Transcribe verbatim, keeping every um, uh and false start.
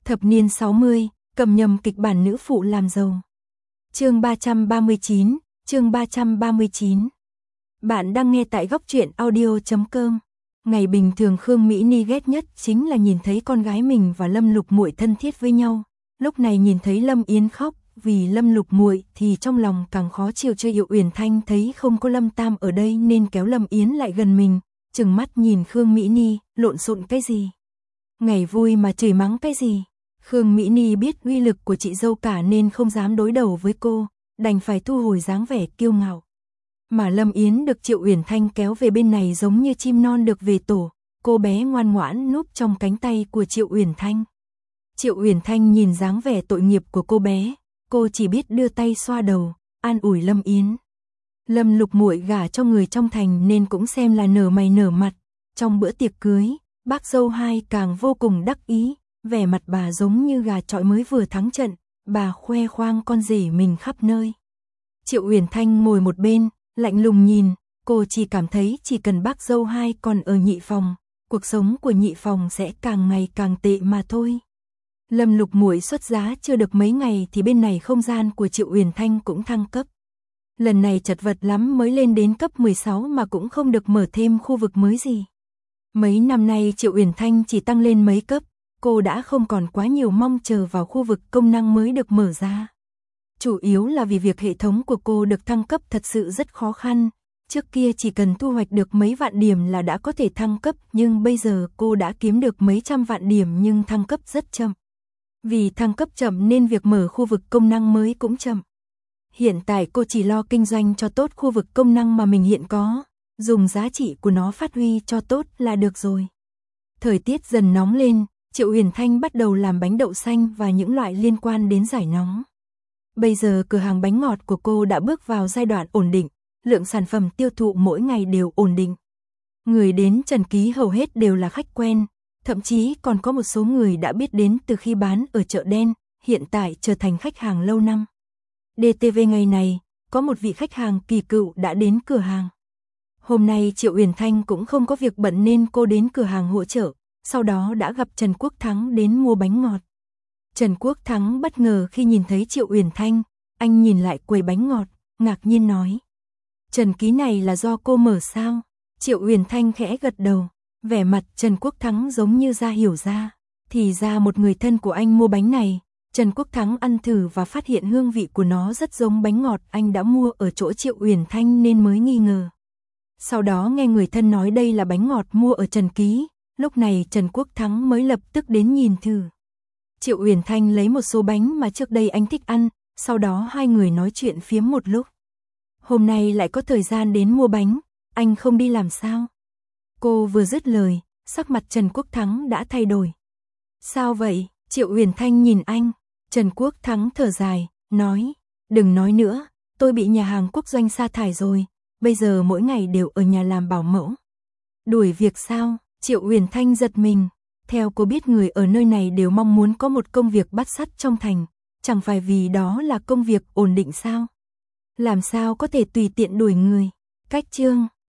Thập niên sáu mươi, cầm nhầm kịch bản nữ phụ làm giàu. Chương ba trăm ba mươi chín, chương ba trăm ba mươi chín. Bạn đang nghe tại góc truyện audio chấm com. Ngày bình thường Khương Mỹ Ni ghét nhất chính là nhìn thấy con gái mình và Lâm Lục Muội thân thiết với nhau. Lúc này nhìn thấy Lâm Yến khóc vì Lâm Lục Muội thì trong lòng càng khó chịu. Cho Triệu Uyển Thanh thấy không có Lâm Tam ở đây nên kéo Lâm Yến lại gần mình, trừng mắt nhìn Khương Mỹ Ni, lộn xộn cái gì? Ngày vui mà chửi mắng cái gì? Khương Mỹ Ni biết uy lực của chị dâu cả nên không dám đối đầu với cô, đành phải thu hồi dáng vẻ kiêu ngạo. Mà Lâm Yến được Triệu Uyển Thanh kéo về bên này giống như chim non được về tổ, cô bé ngoan ngoãn núp trong cánh tay của Triệu Uyển Thanh. Triệu Uyển Thanh nhìn dáng vẻ tội nghiệp của cô bé, cô chỉ biết đưa tay xoa đầu, an ủi Lâm Yến. Lâm Lục Muội gả cho người trong thành nên cũng xem là nở mày nở mặt. Trong bữa tiệc cưới, bác dâu hai càng vô cùng đắc ý, vẻ mặt bà giống như gà chọi mới vừa thắng trận, bà khoe khoang con rể mình khắp nơi. Triệu Uyển Thanh ngồi một bên, lạnh lùng nhìn, cô chỉ cảm thấy chỉ cần bác dâu hai còn ở nhị phòng, cuộc sống của nhị phòng sẽ càng ngày càng tệ mà thôi. Lâm Lục Muội xuất giá chưa được mấy ngày thì bên này không gian của Triệu Uyển Thanh cũng thăng cấp. Lần này chật vật lắm mới lên đến cấp mười sáu mà cũng không được mở thêm khu vực mới gì. Mấy năm nay Triệu Uyển Thanh chỉ tăng lên mấy cấp, cô đã không còn quá nhiều mong chờ vào khu vực công năng mới được mở ra. Chủ yếu là vì việc hệ thống của cô được thăng cấp thật sự rất khó khăn. Trước kia chỉ cần thu hoạch được mấy vạn điểm là đã có thể thăng cấp, nhưng bây giờ cô đã kiếm được mấy trăm vạn điểm nhưng thăng cấp rất chậm. Vì thăng cấp chậm nên việc mở khu vực công năng mới cũng chậm. Hiện tại cô chỉ lo kinh doanh cho tốt khu vực công năng mà mình hiện có, dùng giá trị của nó phát huy cho tốt là được rồi. Thời tiết dần nóng lên, Triệu Uyển Thanh bắt đầu làm bánh đậu xanh và những loại liên quan đến giải nóng. Bây giờ cửa hàng bánh ngọt của cô đã bước vào giai đoạn ổn định, lượng sản phẩm tiêu thụ mỗi ngày đều ổn định. Người đến Trần Ký hầu hết đều là khách quen, thậm chí còn có một số người đã biết đến từ khi bán ở chợ đen, hiện tại trở thành khách hàng lâu năm. đê tê vê ngày này, có một vị khách hàng kỳ cựu đã đến cửa hàng. Hôm nay Triệu Uyển Thanh cũng không có việc bận nên cô đến cửa hàng hỗ trợ, sau đó đã gặp Trần Quốc Thắng đến mua bánh ngọt. Trần Quốc Thắng bất ngờ khi nhìn thấy Triệu Uyển Thanh, anh nhìn lại quầy bánh ngọt, ngạc nhiên nói: Trần Ký này là do cô mở sao? Triệu Uyển Thanh khẽ gật đầu, vẻ mặt Trần Quốc Thắng giống như ra hiểu ra, thì ra một người thân của anh mua bánh này. Trần Quốc Thắng ăn thử và phát hiện hương vị của nó rất giống bánh ngọt anh đã mua ở chỗ Triệu Uyển Thanh nên mới nghi ngờ. Sau đó nghe người thân nói đây là bánh ngọt mua ở Trần Ký, lúc này Trần Quốc Thắng mới lập tức đến nhìn thử. Triệu Uyển Thanh lấy một số bánh mà trước đây anh thích ăn, sau đó hai người nói chuyện phiếm một lúc. Hôm nay lại có thời gian đến mua bánh, anh không đi làm sao? Cô vừa dứt lời, sắc mặt Trần Quốc Thắng đã thay đổi. Sao vậy? Triệu Uyển Thanh nhìn anh. Trần Quốc Thắng thở dài, nói: Đừng nói nữa, tôi bị nhà hàng quốc doanh sa thải rồi, bây giờ mỗi ngày đều ở nhà làm bảo mẫu. Đuổi việc sao? Triệu Uyển Thanh giật mình. Theo cô biết người ở nơi này đều mong muốn có một công việc bắt sắt trong thành, chẳng phải vì đó là công việc ổn định sao? Làm sao có thể tùy tiện đuổi người? Cách chương